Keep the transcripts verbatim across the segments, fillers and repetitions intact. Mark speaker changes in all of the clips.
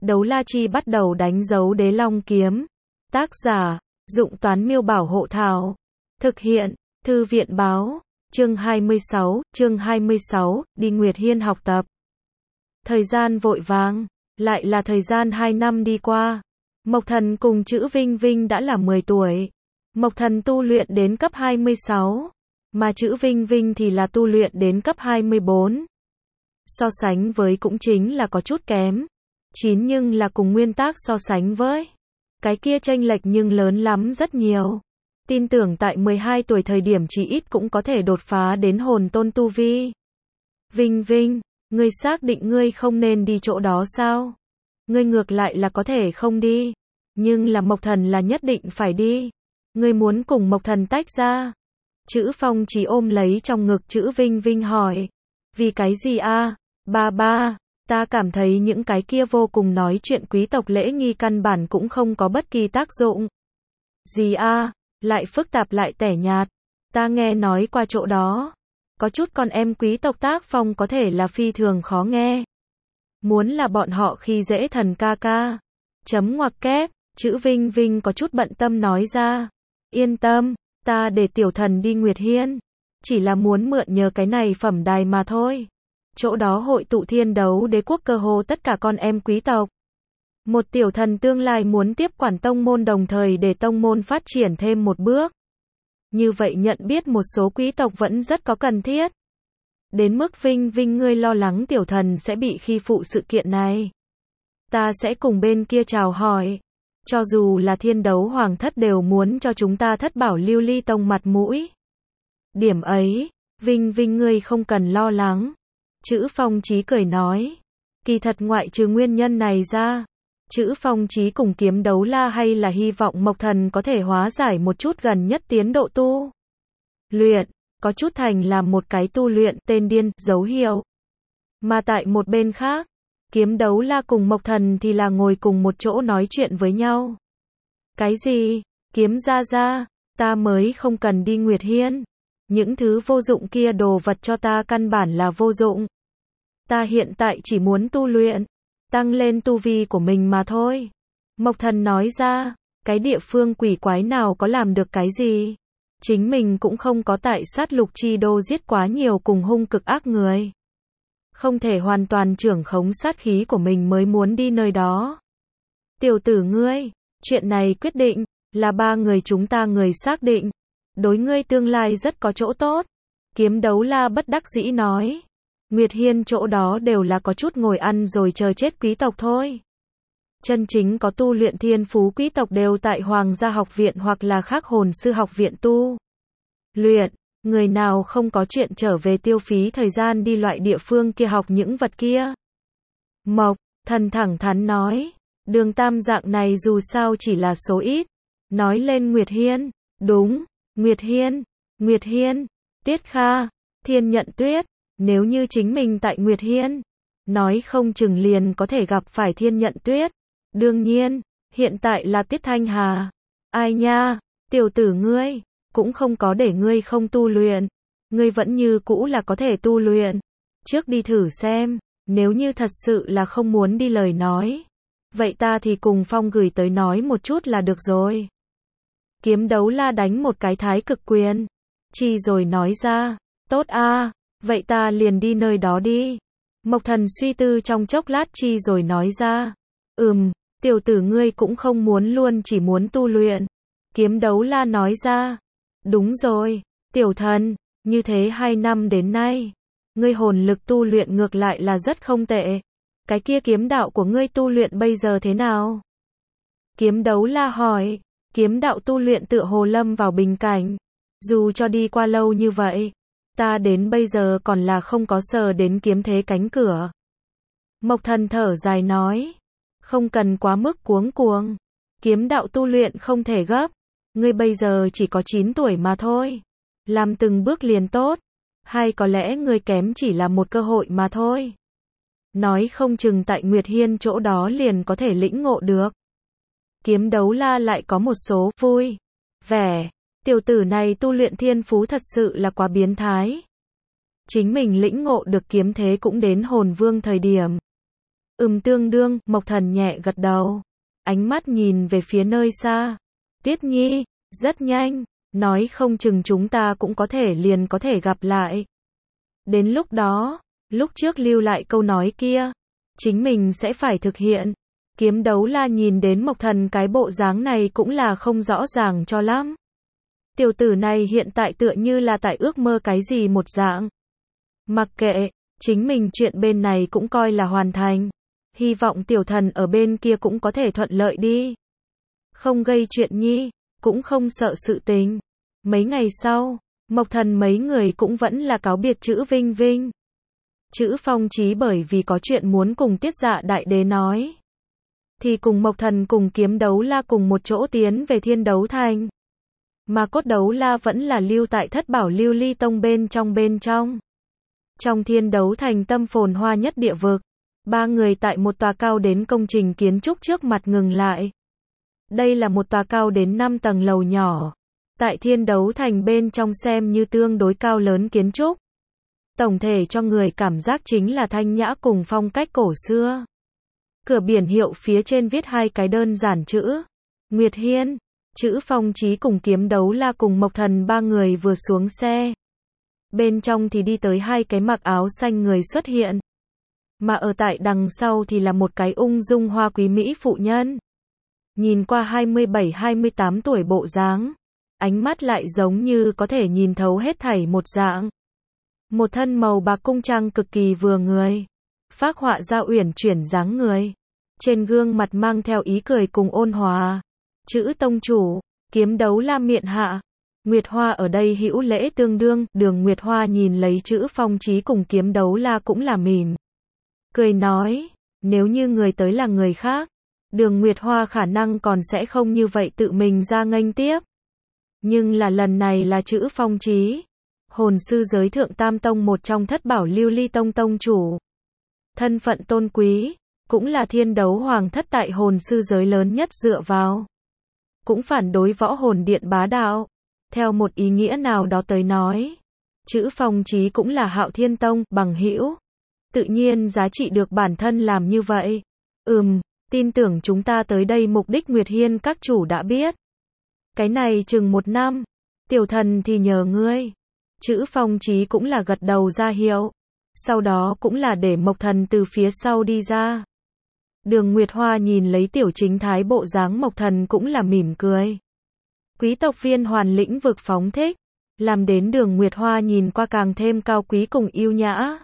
Speaker 1: Đấu la chi bắt đầu đánh dấu đế long kiếm. Tác giả, Dụng Toán Miêu Bảo Hộ Thảo. Thực hiện, Thư viện Báo. Chương hai mươi sáu, chương hai mươi sáu, đi Nguyệt Hiên học tập. Thời gian vội vàng, lại là thời gian hai năm đi qua. Mộc Thần cùng Chữ Vinh Vinh đã là mười tuổi. Mộc Thần tu luyện đến cấp hai mươi sáu, mà Chữ Vinh Vinh thì là tu luyện đến cấp hai mươi bốn. So sánh với cũng chính là có chút kém. Chín nhưng là cùng nguyên tác so sánh với. Cái kia chênh lệch nhưng lớn lắm rất nhiều. Tin tưởng tại mười hai tuổi thời điểm chỉ ít cũng có thể đột phá đến hồn tôn tu vi. Vinh Vinh, ngươi xác định ngươi không nên đi chỗ đó sao? Ngươi ngược lại là có thể không đi. Nhưng là Mộc Thần là nhất định phải đi. Ngươi muốn cùng Mộc Thần tách ra. Chữ Phong chỉ ôm lấy trong ngực Chữ Vinh Vinh hỏi. Vì cái gì a? Ba ba, ta cảm thấy những cái kia vô cùng nói chuyện quý tộc lễ nghi căn bản cũng không có bất kỳ tác dụng. Gì a? Lại phức tạp lại tẻ nhạt. Ta nghe nói qua chỗ đó. Có chút con em quý tộc tác phong có thể là phi thường khó nghe. Muốn là bọn họ khi dễ thần ca ca. Chấm ngoặc kép, Chữ Vinh Vinh có chút bận tâm nói ra. Yên tâm, ta để tiểu thần đi Nguyệt Hiên. Chỉ là muốn mượn nhờ cái này phẩm đài mà thôi. Chỗ đó hội tụ thiên đấu đế quốc cơ hồ tất cả con em quý tộc. Một tiểu thần tương lai muốn tiếp quản tông môn đồng thời để tông môn phát triển thêm một bước. Như vậy nhận biết một số quý tộc vẫn rất có cần thiết. Đến mức Vinh Vinh ngươi lo lắng tiểu thần sẽ bị khi phụ sự kiện này. Ta sẽ cùng bên kia chào hỏi. Cho dù là thiên đấu hoàng thất đều muốn cho chúng ta thất bảo lưu ly tông mặt mũi. Điểm ấy, Vinh Vinh ngươi không cần lo lắng. Chữ Phong Chí cười nói. Kỳ thật ngoại trừ nguyên nhân này ra. Chữ Phong Chí cùng Kiếm Đấu La hay là hy vọng Mộc Thần có thể hóa giải một chút gần nhất tiến độ tu luyện, có chút thành là một cái tu luyện tên điên, dấu hiệu. Mà tại một bên khác, Kiếm Đấu La cùng Mộc Thần thì là ngồi cùng một chỗ nói chuyện với nhau. Cái gì? Kiếm gia gia, ta mới không cần đi Nguyệt Hiên. Những thứ vô dụng kia đồ vật cho ta căn bản là vô dụng. Ta hiện tại chỉ muốn tu luyện, tăng lên tu vi của mình mà thôi. Mộc Thần nói ra, cái địa phương quỷ quái nào có làm được cái gì. Chính mình cũng không có tại sát lục chi đô giết quá nhiều cùng hung cực ác người. Không thể hoàn toàn trưởng khống sát khí của mình mới muốn đi nơi đó. Tiểu tử ngươi, chuyện này quyết định, là ba người chúng ta người xác định. Đối ngươi tương lai rất có chỗ tốt. Kiếm Đấu La bất đắc dĩ nói. Nguyệt Hiên chỗ đó đều là có chút ngồi ăn rồi chờ chết quý tộc thôi. Chân chính có tu luyện thiên phú quý tộc đều tại Hoàng gia học viện hoặc là khác hồn sư học viện tu luyện. Người nào không có chuyện trở về tiêu phí thời gian đi loại địa phương kia học những vật kia. Mộc Thần thẳng thắn nói. Đường tam dạng này dù sao chỉ là số ít. Nói lên Nguyệt Hiên. Đúng, Nguyệt Hiên, Nguyệt Hiên, Tiết Kha, Thiên Nhận Tuyết. Nếu như chính mình tại Nguyệt Hiên, nói không chừng liền có thể gặp phải Thiên Nhận Tuyết. Đương nhiên, hiện tại là Tiết Thanh Hà. Ai nha, tiểu tử ngươi, cũng không có để ngươi không tu luyện. Ngươi vẫn như cũ là có thể tu luyện. Trước đi thử xem, nếu như thật sự là không muốn đi lời nói. Vậy ta thì cùng Phong gửi tới nói một chút là được rồi. Kiếm Đấu La đánh một cái thái cực quyền. Chi rồi nói ra, tốt a, vậy ta liền đi nơi đó đi. Mộc Thần suy tư trong chốc lát chi rồi nói ra. Ừm, tiểu tử ngươi cũng không muốn luôn chỉ muốn tu luyện. Kiếm Đấu La nói ra. Đúng rồi, tiểu thần, như thế hai năm đến nay. Ngươi hồn lực tu luyện ngược lại là rất không tệ. Cái kia kiếm đạo của ngươi tu luyện bây giờ thế nào? Kiếm Đấu La hỏi. Kiếm đạo tu luyện tựa hồ lâm vào bình cảnh. Dù cho đi qua lâu như vậy, ta đến bây giờ còn là không có sờ đến kiếm thế cánh cửa. Mộc Thần thở dài nói. Không cần quá mức cuống cuồng. Kiếm đạo tu luyện không thể gấp. Ngươi bây giờ chỉ có chín tuổi mà thôi. Làm từng bước liền tốt. Hay có lẽ ngươi kém chỉ là một cơ hội mà thôi. Nói không chừng tại Nguyệt Hiên chỗ đó liền có thể lĩnh ngộ được. Kiếm Đấu La lại có một số vui vẻ. Tiểu tử này tu luyện thiên phú thật sự là quá biến thái. Chính mình lĩnh ngộ được kiếm thế cũng đến hồn vương thời điểm. Ừm tương đương, Mộc Thần nhẹ gật đầu. Ánh mắt nhìn về phía nơi xa. Tiết Nhi, rất nhanh, nói không chừng chúng ta cũng có thể liền có thể gặp lại. Đến lúc đó, lúc trước lưu lại câu nói kia, chính mình sẽ phải thực hiện. Kiếm Đấu La nhìn đến Mộc Thần cái bộ dáng này cũng là không rõ ràng cho lắm. Tiểu tử này hiện tại tựa như là tại ước mơ cái gì một dạng. Mặc kệ, chính mình chuyện bên này cũng coi là hoàn thành. Hy vọng tiểu thần ở bên kia cũng có thể thuận lợi đi. Không gây chuyện nhi, cũng không sợ sự tình. Mấy ngày sau, Mộc Thần mấy người cũng vẫn là cáo biệt Chữ Vinh Vinh. Chữ Phong Chí bởi vì có chuyện muốn cùng Tiết Dạ Đại Đế nói, thì cùng Mộc Thần cùng Kiếm Đấu La cùng một chỗ tiến về Thiên Đấu Thành. Mà Cốt Đấu La vẫn là lưu tại Thất Bảo Lưu Ly Tông bên trong bên trong. Trong Thiên Đấu Thành tâm phồn hoa nhất địa vực, ba người tại một tòa cao đến công trình kiến trúc trước mặt ngừng lại. Đây là một tòa cao đến năm tầng lầu nhỏ. Tại Thiên Đấu Thành bên trong xem như tương đối cao lớn kiến trúc. Tổng thể cho người cảm giác chính là thanh nhã cùng phong cách cổ xưa. Cửa biển hiệu phía trên viết hai cái đơn giản chữ Nguyệt Hiên. Chữ Phong Chí cùng Kiếm Đấu La cùng Mộc Thần ba người vừa xuống xe. Bên trong thì đi tới hai cái mặc áo xanh người xuất hiện. Mà ở tại đằng sau thì là một cái ung dung hoa quý mỹ phụ nhân. Nhìn qua hai mươi bảy hai mươi tám tuổi bộ dáng, ánh mắt lại giống như có thể nhìn thấu hết thảy một dạng. Một thân màu bạc cung trang cực kỳ vừa người, phác họa ra uyển chuyển dáng người. Trên gương mặt mang theo ý cười cùng ôn hòa. Chữ tông chủ, Kiếm Đấu La miện hạ. Nguyệt Hoa ở đây hữu lễ tương đương. Đường Nguyệt Hoa nhìn lấy Chữ Phong Chí cùng Kiếm Đấu La cũng là mỉm cười nói, nếu như người tới là người khác, Đường Nguyệt Hoa khả năng còn sẽ không như vậy tự mình ra nghênh tiếp. Nhưng là lần này là Chữ Phong Chí, hồn sư giới thượng tam tông một trong Thất Bảo Lưu Ly Tông tông chủ. Thân phận tôn quý, cũng là Thiên Đấu Hoàng thất tại hồn sư giới lớn nhất dựa vào. Cũng phản đối võ hồn điện bá đạo. Theo một ý nghĩa nào đó tới nói, Chữ Phong Chí cũng là Hạo Thiên Tông bằng hữu. Tự nhiên giá trị được bản thân làm như vậy. Ừm, tin tưởng chúng ta tới đây mục đích Nguyệt Hiên các chủ đã biết. Cái này chừng một năm, tiểu thần thì nhờ ngươi. Chữ Phong Chí cũng là gật đầu ra hiệu. Sau đó cũng là để Mộc Thần từ phía sau đi ra. Đường Nguyệt Hoa nhìn lấy tiểu chính thái bộ dáng Mộc Thần cũng là mỉm cười. Quý tộc viên hoàn lĩnh vực phóng thích, làm đến Đường Nguyệt Hoa nhìn qua càng thêm cao quý cùng yêu nhã.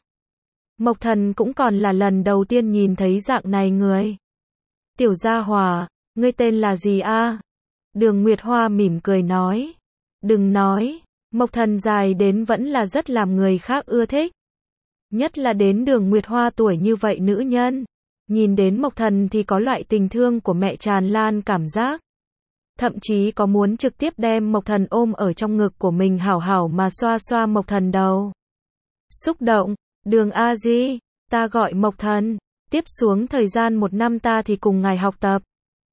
Speaker 1: Mộc Thần cũng còn là lần đầu tiên nhìn thấy dạng này người. Tiểu gia hòa, ngươi tên là gì a? Đường Nguyệt Hoa mỉm cười nói. Đừng nói, Mộc Thần dài đến vẫn là rất làm người khác ưa thích. Nhất là đến Đường Nguyệt Hoa tuổi như vậy nữ nhân. Nhìn đến Mộc Thần thì có loại tình thương của mẹ tràn lan cảm giác. Thậm chí có muốn trực tiếp đem Mộc Thần ôm ở trong ngực của mình hảo hảo mà xoa xoa Mộc Thần đầu. Xúc động, Đường A Di, ta gọi Mộc Thần, tiếp xuống thời gian một năm ta thì cùng ngài học tập.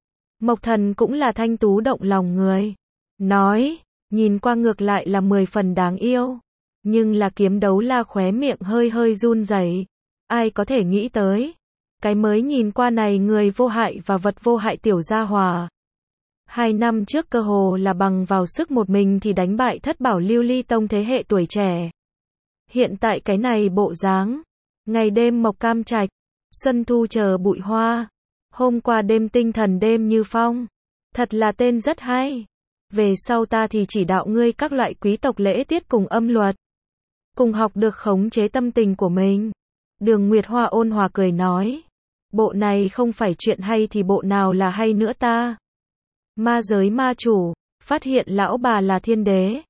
Speaker 1: Mộc Thần cũng là thanh tú động lòng người. Nói, nhìn qua ngược lại là mười phần đáng yêu. Nhưng là Kiếm Đấu La khóe miệng hơi hơi run rẩy. Ai có thể nghĩ tới. Cái mới nhìn qua này người vô hại và vật vô hại tiểu gia hòa. Hai năm trước cơ hồ là bằng vào sức một mình thì đánh bại Thất Bảo Lưu Ly Tông thế hệ tuổi trẻ. Hiện tại cái này bộ dáng. Ngày đêm mộc cam trạch. Xuân thu chờ bụi hoa. Hôm qua đêm tinh thần đêm như phong. Thật là tên rất hay. Về sau ta thì chỉ đạo ngươi các loại quý tộc lễ tiết cùng âm luật. Cùng học được khống chế tâm tình của mình. Đường Nguyệt Hoa ôn hòa cười nói. Bộ này không phải chuyện hay thì bộ nào là hay nữa ta. Ma giới ma chủ, phát hiện lão bà là thiên đế.